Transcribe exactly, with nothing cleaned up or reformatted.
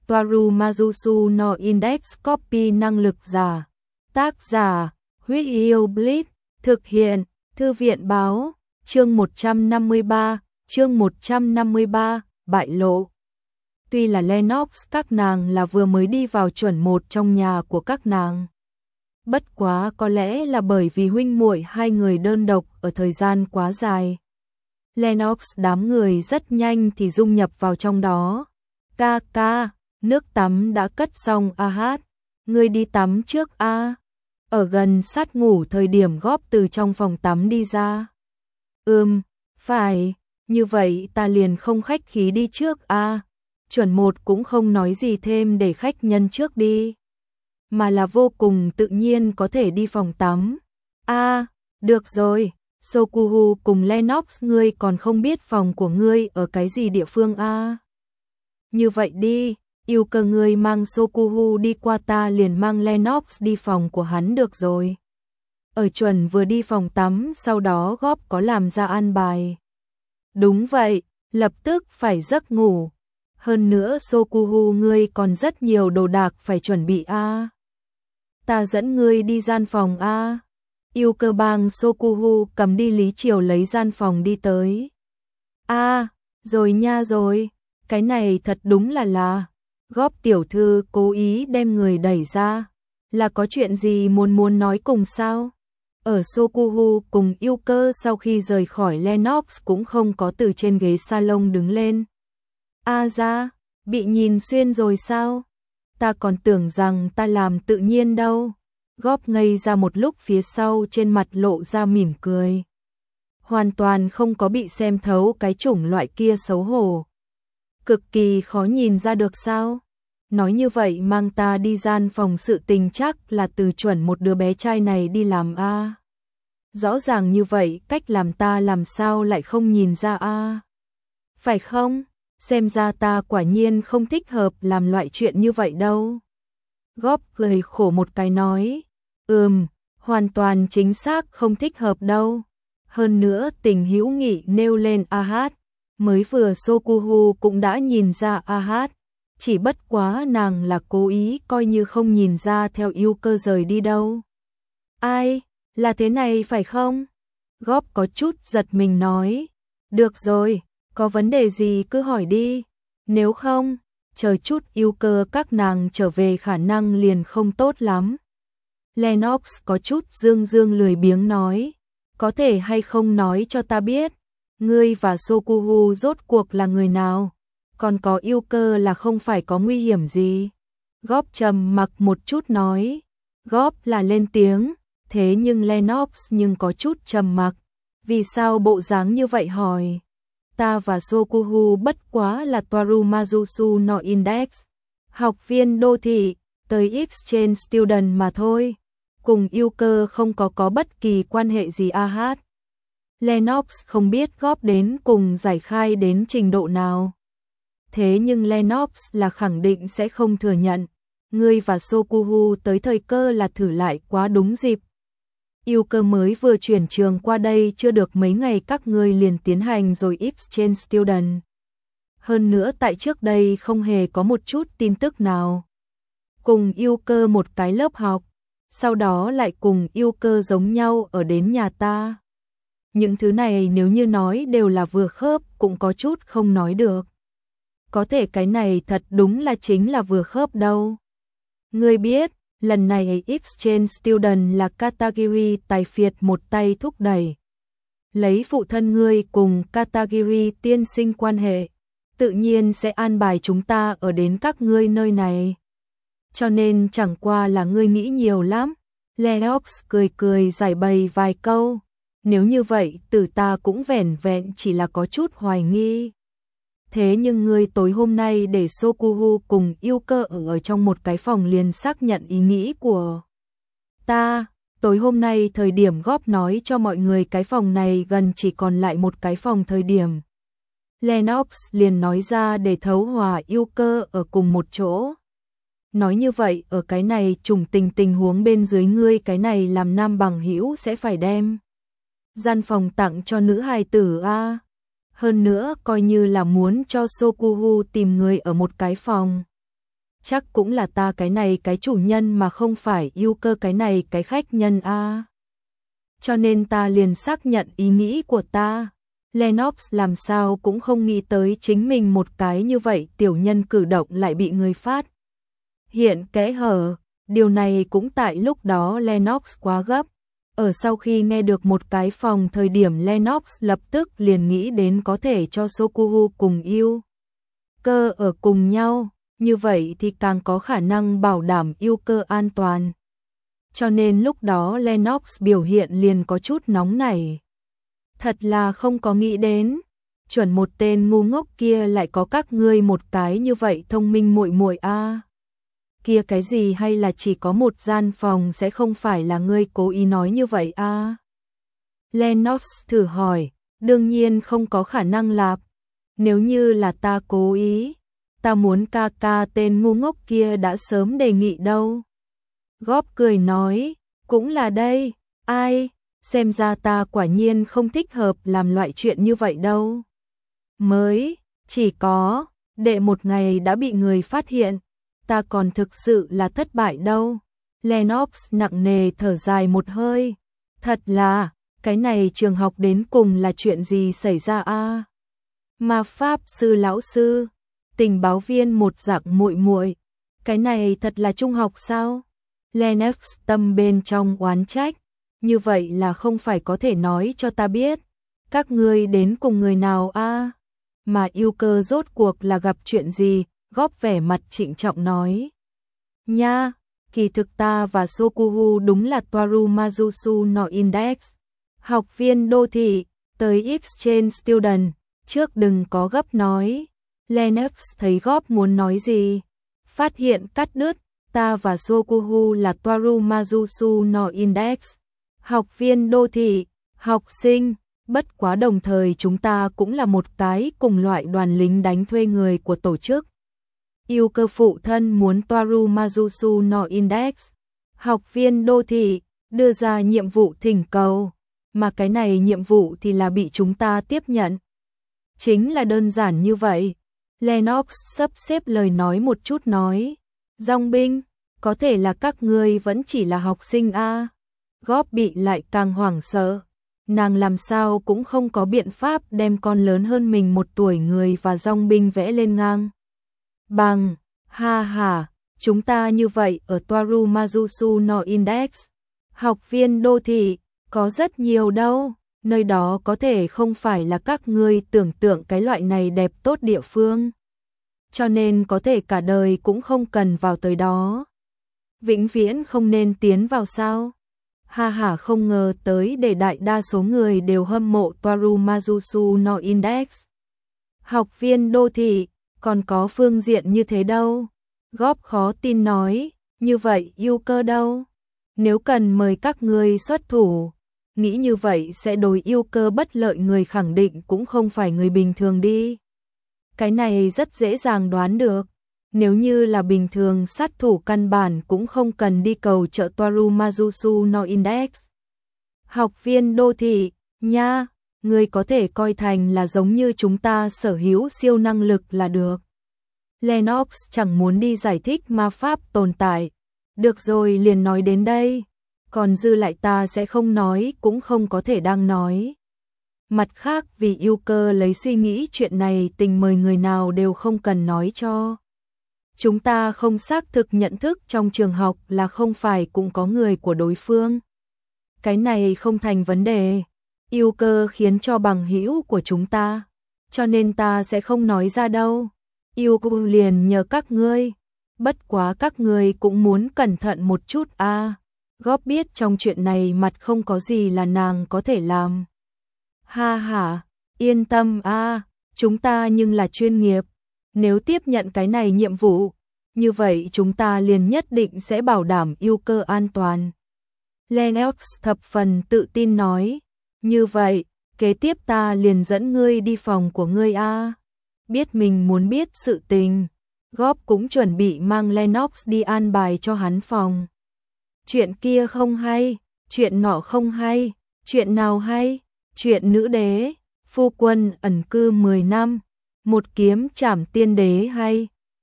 Toaru Mazusu no Index Copy năng lực giả. Tác giả, Huyết Yêu Blitz, thực hiện, Thư viện báo, chương một trăm năm mươi ba, chương một trăm năm mươi ba, bại lộ. Tuy là Lennox các nàng là vừa mới đi vào chuẩn một trong nhà của các nàng. Bất quá có lẽ là bởi vì huynh muội hai người đơn độc ở thời gian quá dài. Lennox đám người rất nhanh thì dung nhập vào trong đó. Ca ca, nước tắm đã cất xong a hát. Ngươi đi tắm trước a. Ở gần sát ngủ thời điểm Góp từ trong phòng tắm đi ra. Ừm, phải, như vậy ta liền không khách khí đi trước a. Chuẩn một cũng không nói gì thêm để khách nhân trước đi. Mà là vô cùng tự nhiên có thể đi phòng tắm. A, được rồi, Sokuhu cùng Lennox ngươi còn không biết phòng của ngươi ở cái gì địa phương a. Như vậy đi, yêu cầu ngươi mang Sokuhu đi qua ta liền mang Lennox đi phòng của hắn được rồi. Ở chuẩn vừa đi phòng tắm sau đó Góp có làm ra an bài. Đúng vậy, lập tức phải giấc ngủ. Hơn nữa Sokuhu ngươi còn rất nhiều đồ đạc phải chuẩn bị a. Ta dẫn ngươi đi gian phòng a. Yêu cơ bang Sokuhu cầm đi Lý Triều lấy gian phòng đi tới. A, rồi nha rồi, cái này thật đúng là là. Góp tiểu thư cố ý đem người đẩy ra. Là có chuyện gì muốn muốn nói cùng sao? Ở Sokuhu cùng yêu cơ sau khi rời khỏi Lennox cũng không có từ trên ghế salon đứng lên. A ra, bị nhìn xuyên rồi sao? Ta còn tưởng rằng ta làm tự nhiên đâu. Góp ngây ra một lúc phía sau trên mặt lộ ra mỉm cười. Hoàn toàn không có bị xem thấu cái chủng loại kia xấu hổ. Cực kỳ khó nhìn ra được sao? Nói như vậy mang ta đi gian phòng sự tình chắc là từ chuẩn một đứa bé trai này đi làm a. Rõ ràng như vậy cách làm ta làm sao lại không nhìn ra a. Phải không? Xem ra ta quả nhiên không thích hợp làm loại chuyện như vậy đâu. Góp cười khổ một cái nói. Ừm, hoàn toàn chính xác không thích hợp đâu. Hơn nữa tình hữu nghị nêu lên a hát. Mới vừa Sokuhu cũng đã nhìn ra a hát. Chỉ bất quá nàng là cố ý coi như không nhìn ra theo yêu cơ rời đi đâu. Ai, là thế này phải không? Góp có chút giật mình nói. Được rồi, có vấn đề gì cứ hỏi đi. Nếu không, chờ chút yêu cơ các nàng trở về khả năng liền không tốt lắm. Lennox có chút dương dương lười biếng nói. Có thể hay không nói cho ta biết. Ngươi và Sokuhu rốt cuộc là người nào? Còn có yêu cơ là không phải có nguy hiểm gì? Góp trầm mặc một chút nói. Góp là lên tiếng. Thế nhưng Lennox nhưng có chút trầm mặc. Vì sao bộ dáng như vậy hỏi? Ta và Sokuhu bất quá là Toaru Mazusu no Index. Học viên đô thị, tới exchange student mà thôi. Cùng yêu cơ không có có bất kỳ quan hệ gì a hát. Lennox không biết Góp đến cùng giải khai đến trình độ nào. Thế nhưng Lennox là khẳng định sẽ không thừa nhận. Ngươi và Sokuhu tới thời cơ là thử lại quá đúng dịp. Yêu cơ mới vừa chuyển trường qua đây chưa được mấy ngày các ngươi liền tiến hành rồi exchange student. Hơn nữa tại trước đây không hề có một chút tin tức nào. Cùng yêu cơ một cái lớp học, sau đó lại cùng yêu cơ giống nhau ở đến nhà ta. Những thứ này nếu như nói đều là vừa khớp cũng có chút không nói được. Có thể cái này thật đúng là chính là vừa khớp đâu. Ngươi biết, lần này exchange student là Katagiri tài phiệt một tay thúc đẩy. Lấy phụ thân ngươi cùng Katagiri tiên sinh quan hệ, tự nhiên sẽ an bài chúng ta ở đến các ngươi nơi này. Cho nên chẳng qua là ngươi nghĩ nhiều lắm. Lennox cười cười giải bày vài câu. Nếu như vậy từ ta cũng vẻn vẹn chỉ là có chút hoài nghi. Thế nhưng ngươi tối hôm nay để Sokuhu cùng yêu cơ ở, ở trong một cái phòng liền xác nhận ý nghĩ của ta. Tối hôm nay thời điểm Góp nói cho mọi người cái phòng này gần chỉ còn lại một cái phòng thời điểm. Lennox liền nói ra để thấu hòa yêu cơ ở cùng một chỗ. Nói như vậy ở cái này trùng tình tình huống bên dưới ngươi cái này làm nam bằng hữu sẽ phải đem gian phòng tặng cho nữ hài tử a. Hơn nữa coi như là muốn cho Sokuhu tìm người ở một cái phòng. chắc cũng là ta cái này cái chủ nhân mà không phải yêu cơ cái này cái khách nhân a. Cho nên ta liền xác nhận ý nghĩ của ta. Lennox làm sao cũng không nghĩ tới chính mình một cái như vậy tiểu nhân cử động lại bị người phát hiện kẽ hở. Điều này cũng tại lúc đó Lennox quá gấp. Ở sau khi nghe được một cái phòng thời điểm Lennox lập tức liền nghĩ đến có thể cho Sokuhu cùng yêu cơ ở cùng nhau, như vậy thì càng có khả năng bảo đảm yêu cơ an toàn. Cho nên lúc đó Lennox biểu hiện liền có chút nóng nảy. Thật là không có nghĩ đến, chuẩn một tên ngu ngốc kia lại có các ngươi một cái như vậy thông minh muội muội a. Kia cái gì hay là chỉ có một gian phòng sẽ không phải là ngươi cố ý nói như vậy a? Lennox thử hỏi, đương nhiên không có khả năng lạp. Nếu như là ta cố ý, ta muốn ca ca tên ngu ngốc kia đã sớm đề nghị đâu. Góp cười nói, cũng là đây, ai, xem ra ta quả nhiên không thích hợp làm loại chuyện như vậy đâu. Mới, chỉ có, đệ một ngày đã bị người phát hiện, ta còn thực sự là thất bại đâu. Lennox nặng nề thở dài một hơi, thật là, cái này trường học đến cùng là chuyện gì xảy ra a? Ma pháp sư lão sư, tình báo viên một dạng muội muội, cái này thật là trung học sao? Lennox tâm bên trong oán trách, như vậy là không phải có thể nói cho ta biết, các ngươi đến cùng người nào a? Mà yêu cơ rốt cuộc là gặp chuyện gì? Góp vẻ mặt trịnh trọng nói. Nha, kỳ thực ta và Sokuhu đúng là Toaru Mazusu no Index, học viên đô thị, tới exchange student, trước đừng có gấp nói. Lennox thấy Góp muốn nói gì, phát hiện cắt đứt, ta và Sokuhu là Toaru Mazusu no Index, học viên đô thị, học sinh, bất quá đồng thời chúng ta cũng là một cái cùng loại đoàn lính đánh thuê người của tổ chức. Yêu cơ phụ thân muốn Toaru Mazusu no Index, học viên đô thị, đưa ra nhiệm vụ thỉnh cầu, mà cái này nhiệm vụ thì là bị chúng ta tiếp nhận. Chính là đơn giản như vậy. Lennox sắp xếp lời nói một chút nói, dòng binh, có thể là các ngươi vẫn chỉ là học sinh a. Góp bị lại càng hoảng sợ, nàng làm sao cũng không có biện pháp đem con lớn hơn mình một tuổi người và dòng binh vẽ lên ngang. Bằng, ha ha, chúng ta như vậy ở Toaru Mazusu no Index, học viên đô thị, có rất nhiều đâu, nơi đó có thể không phải là các ngươi tưởng tượng cái loại này đẹp tốt địa phương. Cho nên có thể cả đời cũng không cần vào tới đó. Vĩnh viễn không nên tiến vào sao? Ha ha, không ngờ tới để đại đa số người đều hâm mộ Toaru Mazusu no Index. Học viên đô thị, còn có phương diện như thế đâu. Góp khó tin nói, như vậy yêu cơ đâu? Nếu cần mời các ngươi xuất thủ, nghĩ như vậy sẽ đối yêu cơ bất lợi người khẳng định cũng không phải người bình thường đi. Cái này rất dễ dàng đoán được. Nếu như là bình thường sát thủ căn bản cũng không cần đi cầu trợ Toaru Mazusu no Index. Học viên đô thị, nha, người có thể coi thành là giống như chúng ta sở hữu siêu năng lực là được. Lennox chẳng muốn đi giải thích ma pháp tồn tại. Được rồi, liền nói đến đây. Còn dư lại ta sẽ không nói, cũng không có thể đang nói. Mặt khác vì yêu cơ lấy suy nghĩ chuyện này tình mời người nào đều không cần nói cho. Chúng ta không xác thực nhận thức trong trường học là không phải cũng có người của đối phương. Cái này không thành vấn đề. Yêu cơ khiến cho bằng hữu của chúng ta. Cho nên ta sẽ không nói ra đâu. Yêu cơ liền nhờ các ngươi. Bất quá các ngươi cũng muốn cẩn thận một chút a. À. Góp biết trong chuyện này mặt không có gì là nàng có thể làm. Ha ha, yên tâm a, à, chúng ta nhưng là chuyên nghiệp. Nếu tiếp nhận cái này nhiệm vụ, như vậy chúng ta liền nhất định sẽ bảo đảm yêu cơ an toàn. Lennox thập phần tự tin nói, như vậy, kế tiếp ta liền dẫn ngươi đi phòng của ngươi a. À. Biết mình muốn biết sự tình, Góp cũng chuẩn bị mang Lennox đi an bài cho hắn phòng. Chuyện kia không hay, chuyện nọ không hay, chuyện nào hay, chuyện nữ đế, phu quân ẩn cư mười năm, một kiếm trảm tiên đế hay.